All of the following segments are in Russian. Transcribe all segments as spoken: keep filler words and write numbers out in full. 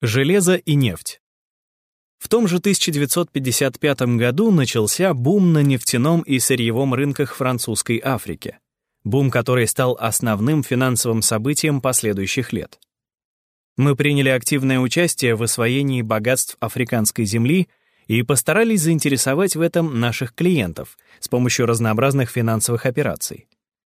Железо и нефть. В том же тысяча девятьсот пятьдесят пятом году начался бум на нефтяном и сырьевом рынках французской Африки. Бум, который стал основным финансовым событием последующих лет. Мы приняли активное участие в освоении богатств африканской земли и постарались заинтересовать в этом наших клиентов с помощью разнообразных финансовых операций.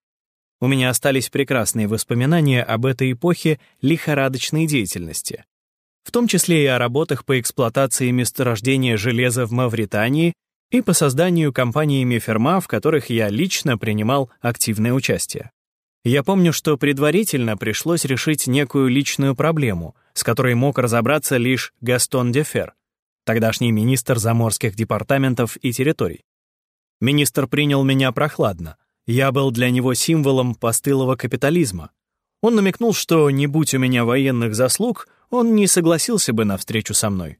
У меня остались прекрасные воспоминания об этой эпохе лихорадочной деятельности, в том числе и о работах по эксплуатации месторождения железа в Мавритании и по созданию компаниями Ферма, в которых я лично принимал активное участие. Я помню, что предварительно пришлось решить некую личную проблему, с которой мог разобраться лишь Гастон Дефер, тогдашний министр заморских департаментов и территорий. Министр принял меня прохладно. Я был для него символом постылого капитализма. Он намекнул, что, не будь у меня военных заслуг, он не согласился бы на встречу со мной.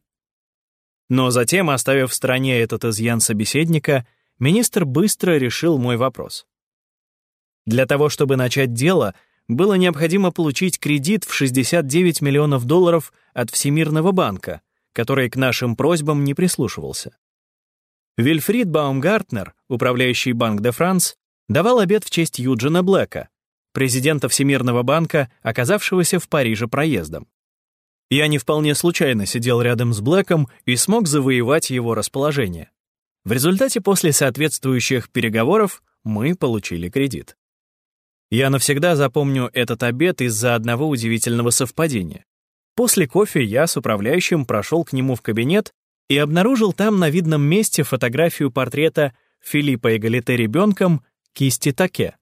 Но затем, оставив в стороне этот изъян собеседника, министр быстро решил мой вопрос. Для того, чтобы начать дело, было необходимо получить кредит в шестьдесят девять миллионов долларов от Всемирного банка, который к нашим просьбам не прислушивался. Вильфрид Баумгартнер, управляющий Банк де Франс, давал обед в честь Юджина Блэка, президента Всемирного банка, оказавшегося в Париже проездом. Я не вполне случайно сидел рядом с Блэком и смог завоевать его расположение. В результате, после соответствующих переговоров, мы получили кредит. Я навсегда запомню этот обед из-за одного удивительного совпадения. После кофе я с управляющим прошел к нему в кабинет и обнаружил там на видном месте фотографию портрета Филиппа Эгалите ребенком кисти Таке.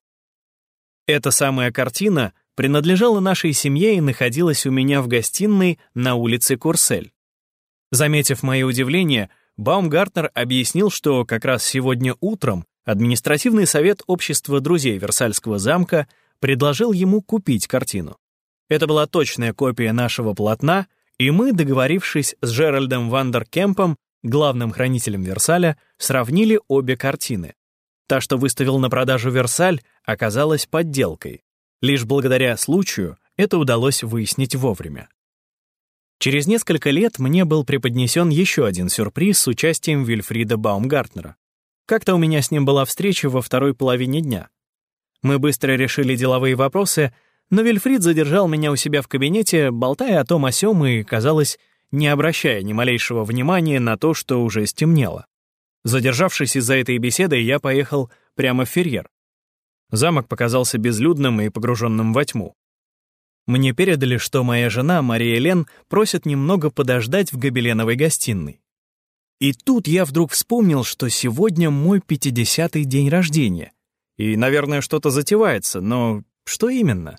Эта самая картина принадлежала нашей семье и находилась у меня в гостиной на улице Курсель. Заметив мое удивление, Баумгартнер объяснил, что как раз сегодня утром административный совет общества друзей Версальского замка предложил ему купить картину. Это была точная копия нашего полотна, и мы, договорившись с Джеральдом Вандеркемпом, главным хранителем Версаля, сравнили обе картины. Та, что выставил на продажу Версаль, оказалась подделкой. Лишь благодаря случаю это удалось выяснить вовремя. Через несколько лет мне был преподнесен еще один сюрприз с участием Вильфрида Баумгартнера. Как-то у меня с ним была встреча во второй половине дня. Мы быстро решили деловые вопросы, но Вильфрид задержал меня у себя в кабинете, болтая о том о сём и, казалось, не обращая ни малейшего внимания на то, что уже стемнело. Задержавшись из-за этой беседы, я поехал прямо в Ферьер. Замок показался безлюдным и погруженным во тьму. Мне передали, что моя жена, Мария Лен, просит немного подождать в гобеленовой гостиной. И тут я вдруг вспомнил, что сегодня мой пятидесятый день рождения. И, наверное, что-то затевается, но что именно?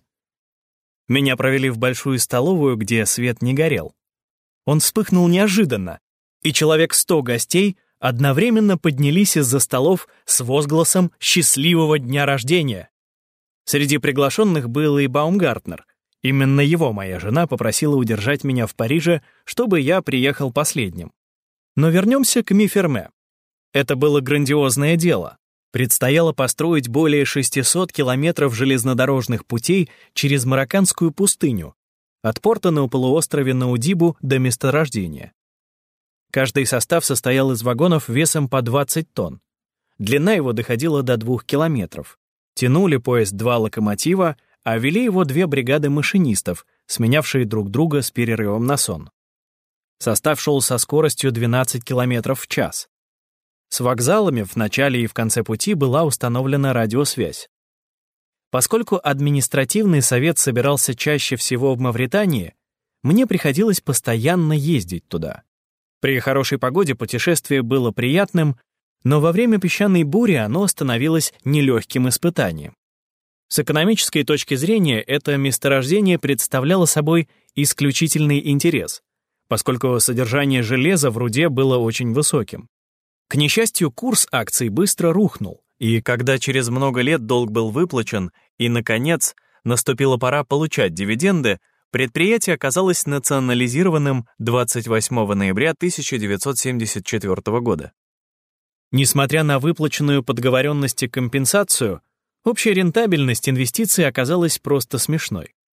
Меня провели в большую столовую, где свет не горел. Он вспыхнул неожиданно, и человек сто гостей одновременно поднялись из-за столов с возгласом «Счастливого дня рождения!». Среди приглашенных был и Баумгартнер. Именно его моя жена попросила удержать меня в Париже, чтобы я приехал последним. Но вернемся к Ми-Ферме. Это было грандиозное дело. Предстояло построить более шестисот километров железнодорожных путей через Марокканскую пустыню, от порта на полуострове Наудибу до месторождения. Каждый состав состоял из вагонов весом по двадцать тонн. Длина его доходила до двух километров. Тянули поезд два локомотива, а вели его две бригады машинистов, сменявшие друг друга с перерывом на сон. Состав шел со скоростью двенадцать километров в час. С вокзалами в начале и в конце пути была установлена радиосвязь. Поскольку административный совет собирался чаще всего в Мавритании, мне приходилось постоянно ездить туда. При хорошей погоде путешествие было приятным, но во время песчаной бури оно становилось нелегким испытанием. С экономической точки зрения это месторождение представляло собой исключительный интерес, поскольку содержание железа в руде было очень высоким. К несчастью, курс акций быстро рухнул, и когда через много лет долг был выплачен и, наконец, наступила пора получать дивиденды, предприятие оказалось национализированным двадцать восьмого ноября тысяча девятьсот семьдесят четвёртого года. Несмотря на выплаченную по договоренности компенсацию, общая рентабельность инвестиций оказалась просто смешной.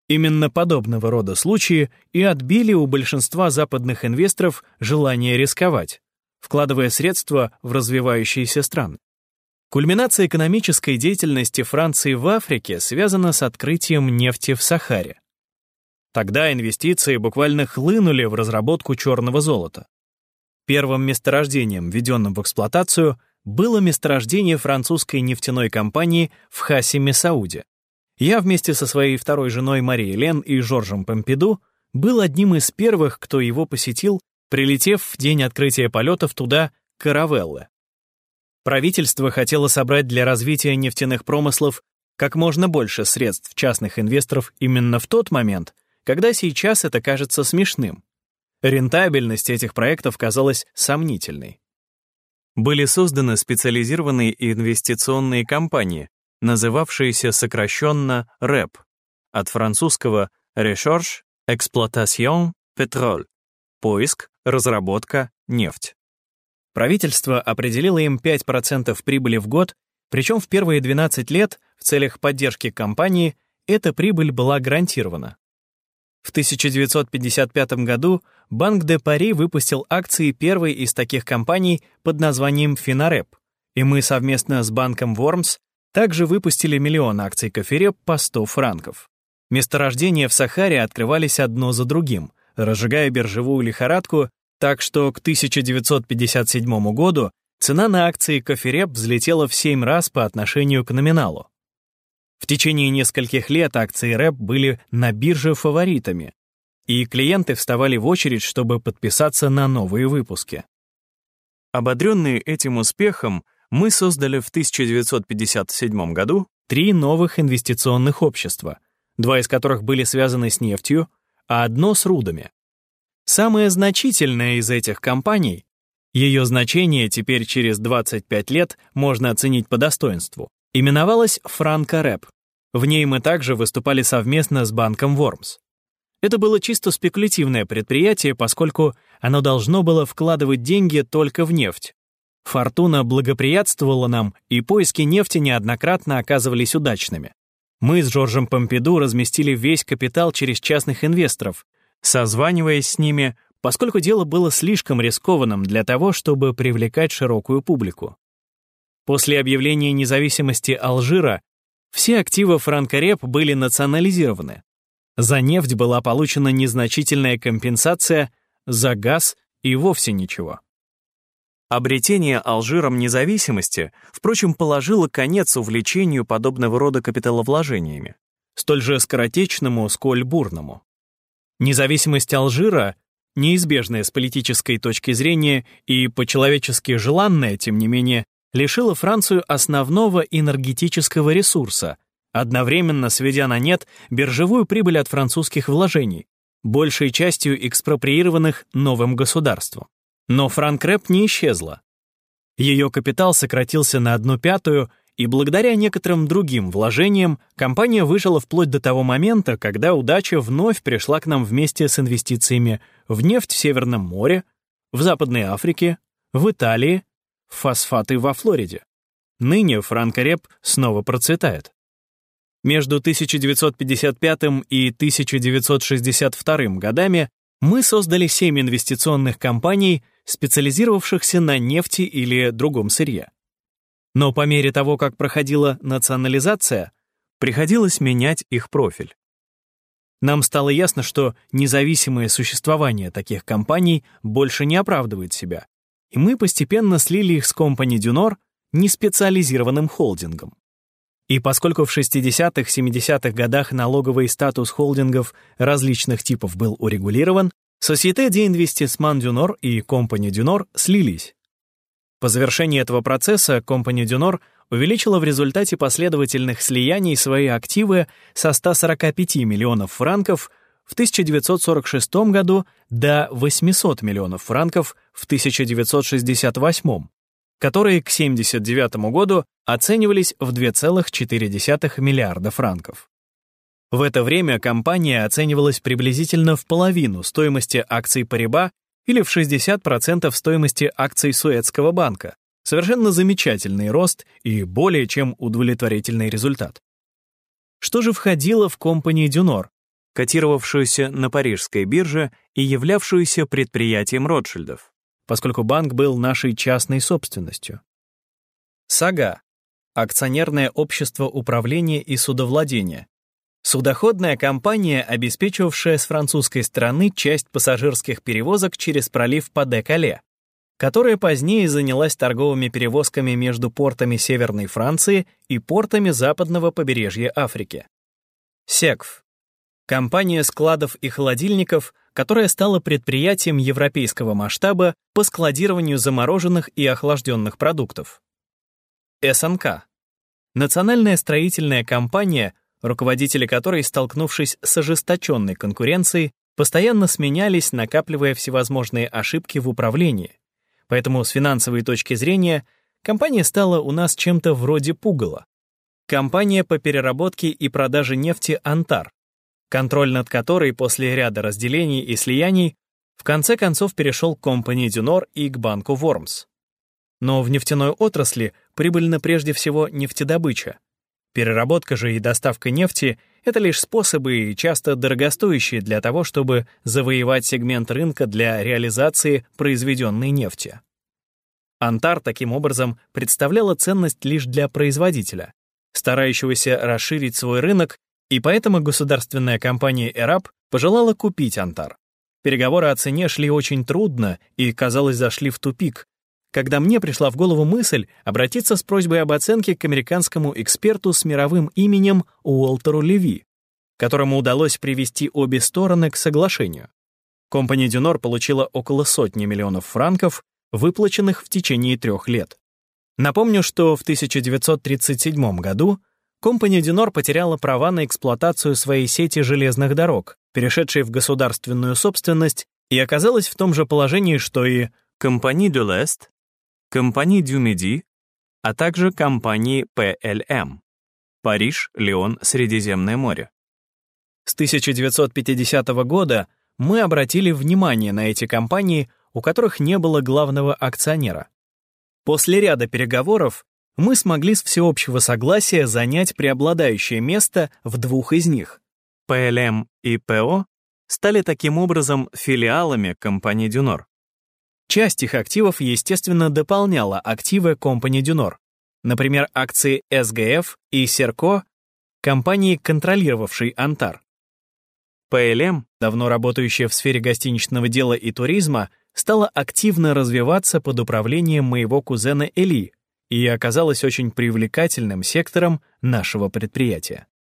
Именно подобного рода случаи и отбили у большинства западных инвесторов желание рисковать, вкладывая средства в развивающиеся страны. Кульминация экономической деятельности Франции в Африке связана с открытием нефти в Сахаре. Тогда инвестиции буквально хлынули в разработку черного золота. Первым месторождением, введенным в эксплуатацию, было месторождение французской нефтяной компании в Хассиме-Сауде. Я вместе со своей второй женой Марией Лен и Жоржем Помпиду был одним из первых, кто его посетил, прилетев в день открытия полетов туда Каравеллы. Правительство хотело собрать для развития нефтяных промыслов как можно больше средств частных инвесторов именно в тот момент, когда сейчас это кажется смешным. Рентабельность этих проектов казалась сомнительной. Были созданы специализированные инвестиционные компании, называвшиеся сокращенно рэп, от французского «Recherche, Exploitation, Pétrole» — поиск, разработка, нефть. Правительство определило им пять процентов прибыли в год, причем в первые двенадцать лет в целях поддержки компании эта прибыль была гарантирована. В тысяча девятьсот пятьдесят пятом году Банк де Пари выпустил акции первой из таких компаний под названием Финареп, и мы совместно с банком Вормс также выпустили миллион акций Кофереп по сто франков. Месторождения в Сахаре открывались одно за другим, разжигая биржевую лихорадку, так что к тысяча девятьсот пятьдесят седьмому году цена на акции Кофереп взлетела в семь раз по отношению к номиналу. В течение нескольких лет акции рэп были на бирже фаворитами, и клиенты вставали в очередь, чтобы подписаться на новые выпуски. Ободренные этим успехом, мы создали в тысяча девятьсот пятьдесят седьмом году три новых инвестиционных общества, два из которых были связаны с нефтью, а одно с рудами. Самая значительная из этих компаний, ее значение теперь через двадцать пять лет можно оценить по достоинству, именовалась Франко-рэп. В ней мы также выступали совместно с банком Вормс. Это было чисто спекулятивное предприятие, поскольку оно должно было вкладывать деньги только в нефть. Фортуна благоприятствовала нам, и поиски нефти неоднократно оказывались удачными. Мы с Жоржем Помпиду разместили весь капитал через частных инвесторов, созваниваясь с ними, поскольку дело было слишком рискованным для того, чтобы привлекать широкую публику. После объявления независимости Алжира все активы Франко-рэп были национализированы. За нефть была получена незначительная компенсация, за газ и вовсе ничего. Обретение Алжиром независимости, впрочем, положило конец увлечению подобного рода капиталовложениями, столь же скоротечному, сколь бурному. Независимость Алжира, неизбежная с политической точки зрения и по-человечески желанная, тем не менее, лишила Францию основного энергетического ресурса, одновременно сведя на нет биржевую прибыль от французских вложений, большей частью экспроприированных новым государством. Но Франко-рэп не исчезла. Ее капитал сократился на одну пятую, и благодаря некоторым другим вложениям компания выжила вплоть до того момента, когда удача вновь пришла к нам вместе с инвестициями в нефть в Северном море, в Западной Африке, в Италии, в фосфаты во Флориде. Ныне Франко-рэп снова процветает. Между тысяча девятьсот пятьдесят пятым и тысяча девятьсот шестьдесят вторым годами мы создали семь инвестиционных компаний, специализировавшихся на нефти или другом сырье. Но по мере того, как проходила национализация, приходилось менять их профиль. Нам стало ясно, что независимое существование таких компаний больше не оправдывает себя, и мы постепенно слили их с Compagnie du Nord неспециализированным холдингом. И поскольку в шестидесятых-семидесятых годах налоговый статус холдингов различных типов был урегулирован, Société d'Investissement du Nord и Compagnie du Nord слились. По завершении этого процесса Compagnie du Nord увеличила в результате последовательных слияний свои активы со ста сорока пяти миллионов франков в тысяча девятьсот сорок шестом году до восьмисот миллионов франков в тысяча девятьсот шестьдесят восьмом, которые к семьдесят девятому году оценивались в два целых четыре десятых миллиарда франков. В это время компания оценивалась приблизительно в половину стоимости акций Париба или в шестьдесят процентов стоимости акций Суэцкого банка. Совершенно замечательный рост и более чем удовлетворительный результат. Что же входило в Compagnie du Nord? котировавшуюся на парижской бирже и являвшуюся предприятием Ротшильдов, поскольку банк был нашей частной собственностью. Сага — акционерное общество управления и судовладения. Судоходная компания, обеспечивавшая с французской стороны часть пассажирских перевозок через пролив Паде-Кале, которая позднее занялась торговыми перевозками между портами Северной Франции и портами западного побережья Африки. Секф — компания складов и холодильников, которая стала предприятием европейского масштаба по складированию замороженных и охлажденных продуктов. эс эн ка — национальная строительная компания, руководители которой, столкнувшись с ожесточенной конкуренцией, постоянно сменялись, накапливая всевозможные ошибки в управлении. Поэтому с финансовой точки зрения компания стала у нас чем-то вроде пугала. Компания по переработке и продаже нефти «Антар», контроль над которой после ряда разделений и слияний в конце концов перешел к Compagnie du Nord и к банку Вормс. Но в нефтяной отрасли прибыльна прежде всего нефтедобыча. Переработка же и доставка нефти — это лишь способы и часто дорогостоящие для того, чтобы завоевать сегмент рынка для реализации произведенной нефти. Антар таким образом представляла ценность лишь для производителя, старающегося расширить свой рынок, и поэтому государственная компания «Эрап» пожелала купить Антар. Переговоры о цене шли очень трудно и, казалось, зашли в тупик, когда мне пришла в голову мысль обратиться с просьбой об оценке к американскому эксперту с мировым именем Уолтеру Леви, которому удалось привести обе стороны к соглашению. Compagnie du Nord получила около сотни миллионов франков, выплаченных в течение трех лет. Напомню, что в тысяча девятьсот тридцать седьмом году Compagnie du Nord потеряла права на эксплуатацию своей сети железных дорог, перешедшей в государственную собственность, и оказалась в том же положении, что и Compagnie de l'Est, Compagnie du Midi, а также компании пэ эл эм — Париж, Лион, Средиземное море. С тысяча девятьсот пятидесятого года мы обратили внимание на эти компании, у которых не было главного акционера. После ряда переговоров мы смогли с всеобщего согласия занять преобладающее место в двух из них. пэ эл эм и пэ о стали таким образом филиалами Compagnie du Nord. Часть их активов, естественно, дополняла активы Compagnie du Nord, например, акции эс гэ эф и Серко, компании, контролировавшей Антар. пэ эл эм, давно работающая в сфере гостиничного дела и туризма, стала активно развиваться под управлением моего кузена Эли и оказалась очень привлекательным сектором нашего предприятия.